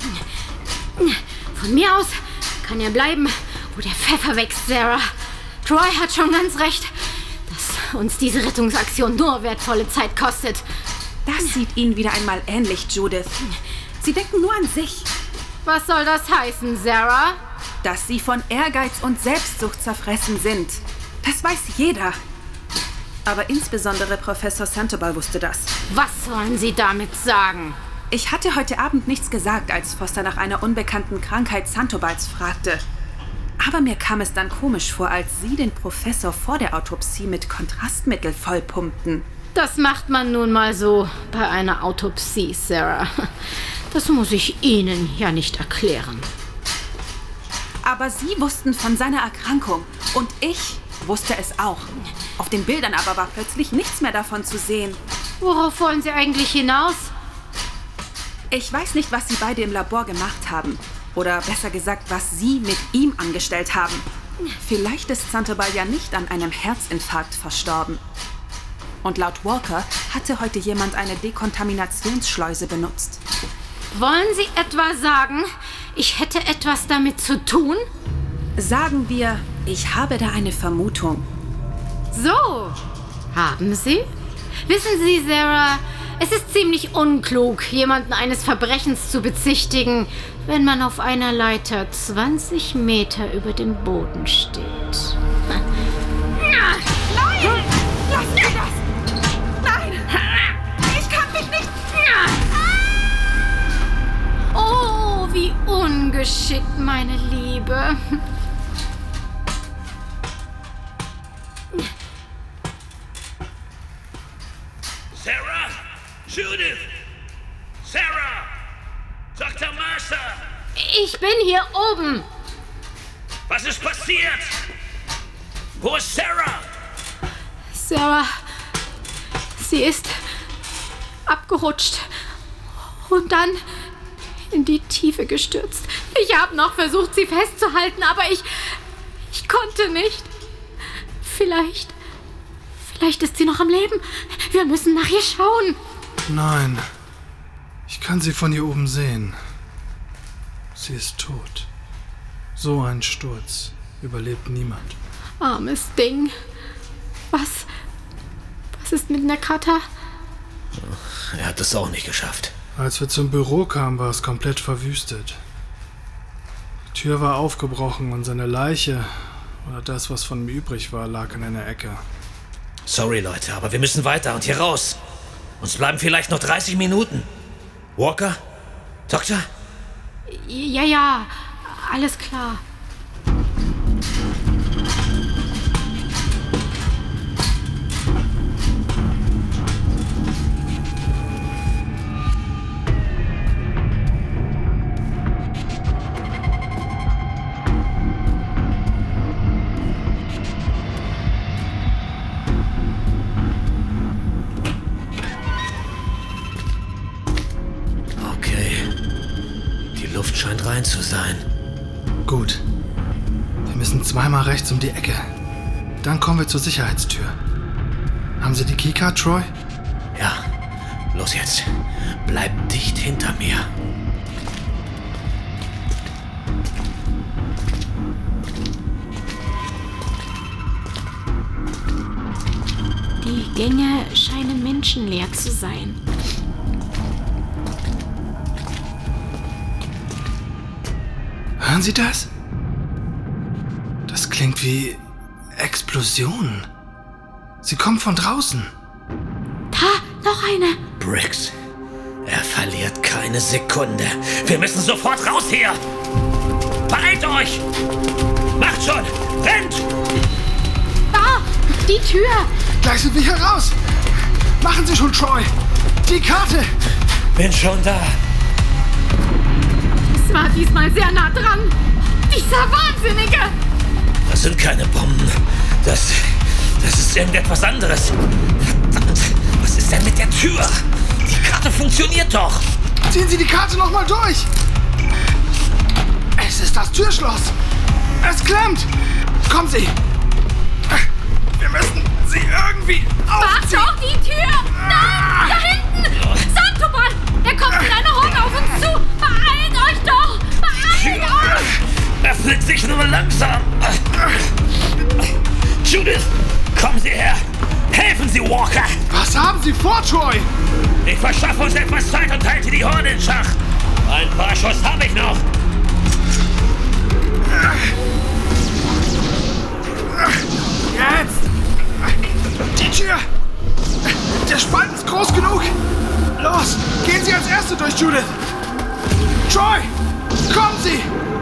Speaker 4: Von mir aus kann er bleiben, wo der Pfeffer wächst, Sarah. Troy hat schon ganz recht, dass uns diese Rettungsaktion nur wertvolle Zeit kostet.
Speaker 5: Das sieht Ihnen wieder einmal ähnlich, Judith. Sie denken nur an sich.
Speaker 4: Was soll das heißen, Sarah?
Speaker 5: Dass Sie von Ehrgeiz und Selbstsucht zerfressen sind. Das weiß jeder. Aber insbesondere Professor Sandoval wusste das.
Speaker 4: Was wollen Sie damit sagen?
Speaker 5: Ich hatte heute Abend nichts gesagt, als Foster nach einer unbekannten Krankheit Sandovals fragte. Aber mir kam es dann komisch vor, als Sie den Professor vor der Autopsie mit Kontrastmittel vollpumpten.
Speaker 4: Das macht man nun mal so bei einer Autopsie, Sarah. Das muss ich Ihnen ja nicht erklären.
Speaker 5: Aber Sie wussten von seiner Erkrankung und ich wusste es auch. Auf den Bildern aber war plötzlich nichts mehr davon zu sehen.
Speaker 4: Worauf wollen Sie eigentlich hinaus?
Speaker 5: Ich weiß nicht, was Sie beide im Labor gemacht haben. Oder besser gesagt, was Sie mit ihm angestellt haben. Vielleicht ist Sandoval ja nicht an einem Herzinfarkt verstorben. Und laut Walker hatte heute jemand eine Dekontaminationsschleuse benutzt.
Speaker 4: Wollen Sie etwa sagen, ich hätte etwas damit zu tun?
Speaker 5: Sagen wir, ich habe da eine Vermutung.
Speaker 4: So, haben Sie? Wissen Sie, Sarah, es ist ziemlich unklug, jemanden eines Verbrechens zu bezichtigen, wenn man auf einer Leiter zwanzig Meter über dem Boden steht.
Speaker 5: Nein! Lassen Sie das! Nein! Ich kann mich nicht...
Speaker 4: Oh, wie ungeschickt, meine Liebe.
Speaker 7: Sarah! Judith! Sarah! Doktor Mercer!
Speaker 4: Ich bin hier oben.
Speaker 7: Was ist passiert? Wo ist Sarah?
Speaker 4: Sarah, sie ist abgerutscht und dann in die Tiefe gestürzt. Ich habe noch versucht, sie festzuhalten, aber ich, ich konnte nicht. Vielleicht, vielleicht ist sie noch am Leben. Wir müssen nach ihr schauen.
Speaker 11: Nein, ich kann sie von hier oben sehen. Sie ist tot. So ein Sturz überlebt niemand.
Speaker 4: Armes Ding. Was, was ist mit Nakata?
Speaker 7: Er hat es auch nicht geschafft.
Speaker 11: Als wir zum Büro kamen, war es komplett verwüstet. Die Tür war aufgebrochen und seine Leiche, oder das, was von ihm übrig war, lag in einer Ecke.
Speaker 7: Sorry, Leute, aber wir müssen weiter und hier raus. Uns bleiben vielleicht noch dreißig Minuten. Walker? Doktor?
Speaker 4: Ja, ja, alles klar.
Speaker 7: Scheint rein zu sein.
Speaker 11: Gut. Wir müssen zweimal rechts um die Ecke. Dann kommen wir zur Sicherheitstür. Haben Sie die Keycard, Troy?
Speaker 7: Ja. Los jetzt. Bleib dicht hinter mir.
Speaker 4: Die Gänge scheinen menschenleer zu sein.
Speaker 11: Hören Sie das? Das klingt wie Explosionen. Sie kommen von draußen.
Speaker 4: Da, noch eine.
Speaker 7: Briggs, er verliert keine Sekunde. Wir müssen sofort raus hier. Beeilt euch! Macht schon! Rennt!
Speaker 4: Da, die Tür.
Speaker 11: Gleich sind wir hier raus. Machen Sie schon, Troy. Die Karte.
Speaker 7: Bin schon da.
Speaker 4: Es war diesmal sehr nah dran. Dieser Wahnsinnige!
Speaker 7: Das sind keine Bomben. Das, das ist irgendetwas anderes. Verdammt, was ist denn mit der Tür? Die Karte funktioniert doch.
Speaker 11: Ziehen Sie die Karte noch mal durch. Es ist das Türschloss. Es klemmt. Kommen Sie. Wir müssen sie irgendwie aufziehen.
Speaker 4: Warte auf die Tür! Nein, da hinten! Sandoval! Er
Speaker 7: öffnet sich nur langsam. Judith, kommen Sie her. Helfen Sie Walker.
Speaker 11: Was haben Sie vor, Troy?
Speaker 7: Ich verschaffe uns etwas Zeit und halte die Horde in Schach. Ein paar Schuss habe ich noch.
Speaker 11: Jetzt! Die Tür! Der Spalt ist groß genug! Los, gehen Sie als Erste durch, Judith! Troy, kommen Sie!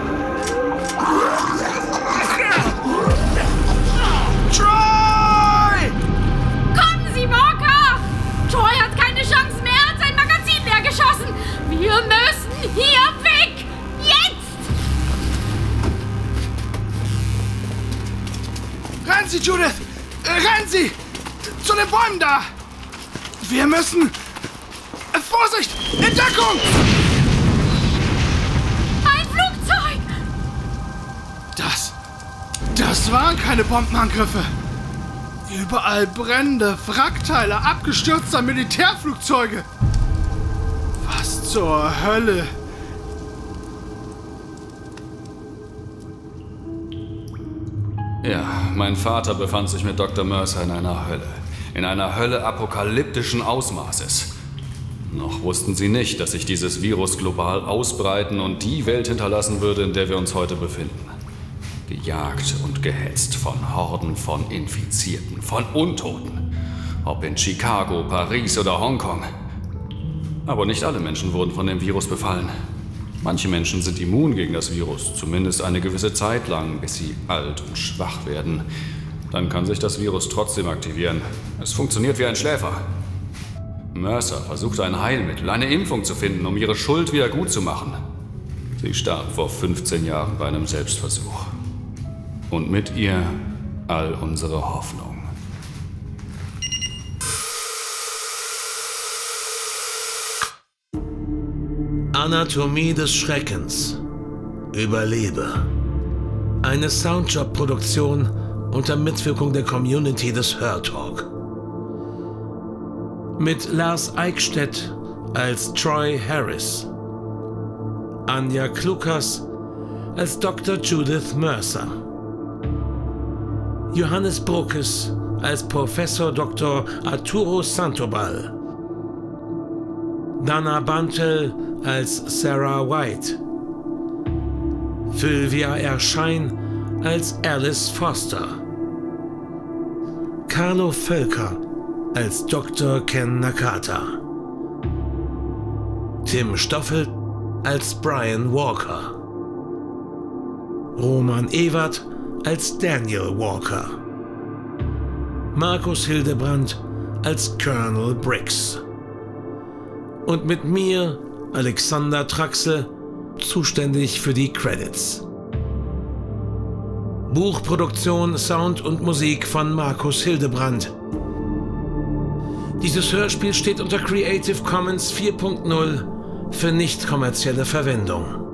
Speaker 11: Troy!
Speaker 4: Kommen Sie, Walker! Troy hat keine Chance mehr, hat sein Magazin leer geschossen. Wir müssen hier weg! Jetzt!
Speaker 11: Rennen Sie, Judith! Rennen Sie! Zu den Bäumen da! Wir müssen... Vorsicht! In Deckung!
Speaker 4: Ein Flugzeug!
Speaker 11: Das... Das waren keine Bombenangriffe. Überall brennende Wrackteile abgestürzter Militärflugzeuge. Was zur Hölle?
Speaker 1: Ja, mein Vater befand sich mit Doktor Mercer in einer Hölle. In einer Hölle apokalyptischen Ausmaßes. Noch wussten sie nicht, dass sich dieses Virus global ausbreiten und die Welt hinterlassen würde, in der wir uns heute befinden. Gejagt und gehetzt von Horden von Infizierten, von Untoten. Ob in Chicago, Paris oder Hongkong. Aber nicht alle Menschen wurden von dem Virus befallen. Manche Menschen sind immun gegen das Virus, zumindest eine gewisse Zeit lang, bis sie alt und schwach werden. Dann kann sich das Virus trotzdem aktivieren. Es funktioniert wie ein Schläfer. Mercer versuchte ein Heilmittel, eine Impfung zu finden, um ihre Schuld wieder gut zu machen. Sie starb vor fünfzehn Jahren bei einem Selbstversuch. Und mit ihr all unsere Hoffnung.
Speaker 12: Anatomie des Schreckens. Überlebe. Eine Soundjob-Produktion unter Mitwirkung der Community des Hörtalk. Mit Lars Eickstedt als Troy Harris. Anja Klukas als Doktor Judith Mercer. Johannes Bruckes als Professor Doktor Arturo Sandoval. Dana Bantel als Sarah White. Sylvia Erschein als Alice Foster. Carlo Völker als Doktor Ken Nakata. Tim Stoffel als Brian Walker. Roman Ewert als Daniel Walker. Markus Hildebrandt als Colonel Briggs. Und mit mir, Alexander Traxel, zuständig für die Credits. Buchproduktion, Sound und Musik von Markus Hildebrandt. Dieses Hörspiel steht unter Creative Commons vier Punkt null für nicht kommerzielle Verwendung.